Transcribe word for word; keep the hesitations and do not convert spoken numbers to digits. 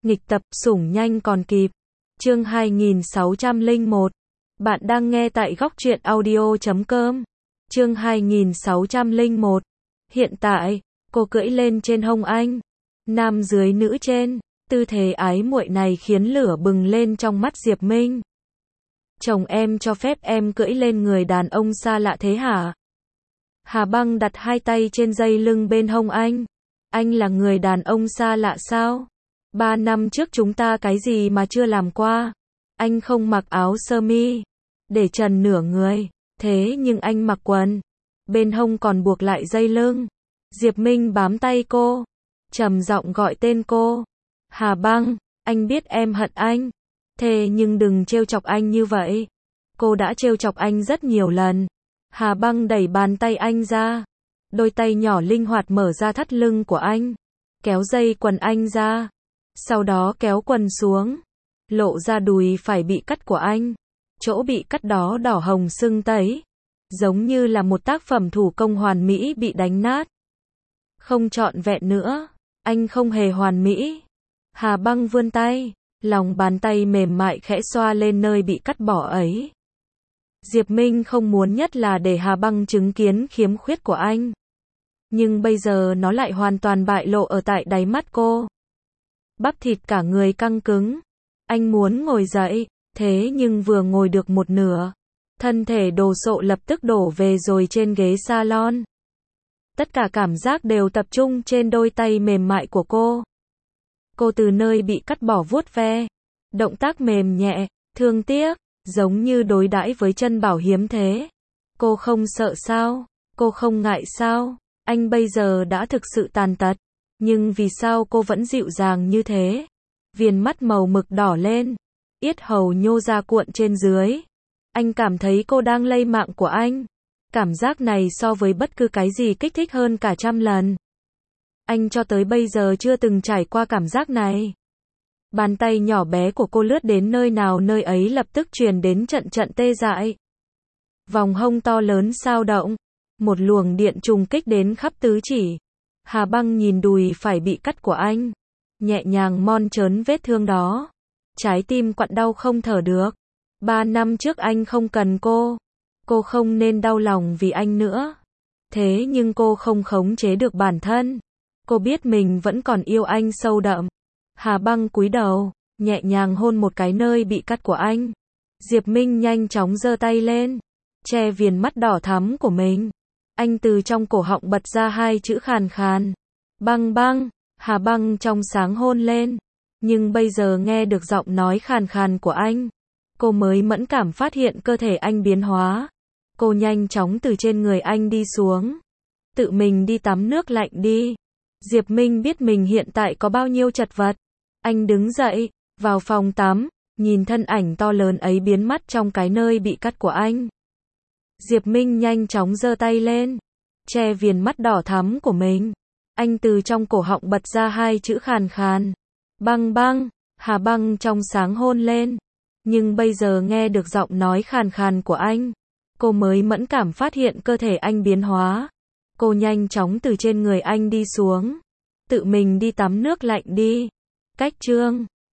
Nghịch tập, sủng nhanh còn kịp. Chương hai nghìn sáu trăm lẻ một. Bạn đang nghe tại góc truyện audio chấm com. Chương hai nghìn sáu trăm lẻ một. Hiện tại, cô cưỡi lên trên hông anh. Nam dưới nữ trên. Tư thế ái muội này khiến lửa bừng lên trong mắt Diệp Minh. Chồng em cho phép em cưỡi lên người đàn ông xa lạ thế hả? Hà Băng đặt hai tay trên dây lưng bên hông anh. Anh là người đàn ông xa lạ sao? Ba năm trước chúng ta cái gì mà chưa làm qua? Anh không mặc áo sơ mi, để trần nửa người, thế nhưng anh mặc quần. Bên hông còn buộc lại dây lưng. Diệp Minh bám tay cô, trầm giọng gọi tên cô. Hà Băng, anh biết em hận anh. Thế nhưng đừng trêu chọc anh như vậy. Cô đã trêu chọc anh rất nhiều lần. Hà Băng đẩy bàn tay anh ra. Đôi tay nhỏ linh hoạt mở ra thắt lưng của anh. Kéo dây quần anh ra. Sau đó kéo quần xuống. Lộ ra đùi phải bị cắt của anh. Chỗ bị cắt đó đỏ hồng sưng tấy. Giống như là một tác phẩm thủ công hoàn mỹ bị đánh nát. Không trọn vẹn nữa. Anh không hề hoàn mỹ. Hà Băng vươn tay. Lòng bàn tay mềm mại khẽ xoa lên nơi bị cắt bỏ ấy. Diệp Minh không muốn nhất là để Hà Băng chứng kiến khiếm khuyết của anh. Nhưng bây giờ nó lại hoàn toàn bại lộ ở tại đáy mắt cô. Bắp thịt cả người căng cứng. Anh muốn ngồi dậy, thế nhưng vừa ngồi được một nửa. Thân thể đồ sộ lập tức đổ về rồi trên ghế salon. Tất cả cảm giác đều tập trung trên đôi tay mềm mại của cô. Cô từ nơi bị cắt bỏ vuốt ve. Động tác mềm nhẹ, thương tiếc, giống như đối đãi với chân bảo hiếm thế. Cô không sợ sao? Cô không ngại sao? Anh bây giờ đã thực sự tàn tật. Nhưng vì sao cô vẫn dịu dàng như thế? Viền mắt màu mực đỏ lên. Yết hầu nhô ra cuộn trên dưới. Anh cảm thấy cô đang lay mạng của anh. Cảm giác này so với bất cứ cái gì kích thích hơn cả trăm lần. Anh cho tới bây giờ chưa từng trải qua cảm giác này. Bàn tay nhỏ bé của cô lướt đến nơi nào nơi ấy lập tức truyền đến trận trận tê dại. Vòng hông to lớn xao động. Một luồng điện trùng kích đến khắp tứ chỉ. Hà Băng nhìn đùi phải bị cắt của anh. Nhẹ nhàng mon trớn vết thương đó. Trái tim quặn đau không thở được. Ba năm trước anh không cần cô. Cô không nên đau lòng vì anh nữa. Thế nhưng cô không khống chế được bản thân. Cô biết mình vẫn còn yêu anh sâu đậm. Hà Băng cúi đầu, nhẹ nhàng hôn một cái nơi bị cắt của anh. Diệp Minh nhanh chóng giơ tay lên, che viền mắt đỏ thắm của mình. Anh từ trong cổ họng bật ra hai chữ khàn khàn. Băng băng. Hà Băng trong sáng hôn lên. Nhưng bây giờ nghe được giọng nói khàn khàn của anh. Cô mới mẫn cảm phát hiện cơ thể anh biến hóa. Cô nhanh chóng từ trên người anh đi xuống. Tự mình đi tắm nước lạnh đi. Diệp Minh biết mình hiện tại có bao nhiêu chật vật. Anh đứng dậy, vào phòng tắm, nhìn thân ảnh to lớn ấy biến mất trong cái nơi bị cắt của anh. Diệp Minh nhanh chóng giơ tay lên, che viền mắt đỏ thắm của mình. Anh từ trong cổ họng bật ra hai chữ khàn khàn. Băng băng. Hà Băng trong sáng hôn lên. Nhưng bây giờ nghe được giọng nói khàn khàn của anh. Cô mới mẫn cảm phát hiện cơ thể anh biến hóa. Cô nhanh chóng từ trên người anh đi xuống. Tự mình đi tắm nước lạnh đi. Cách chương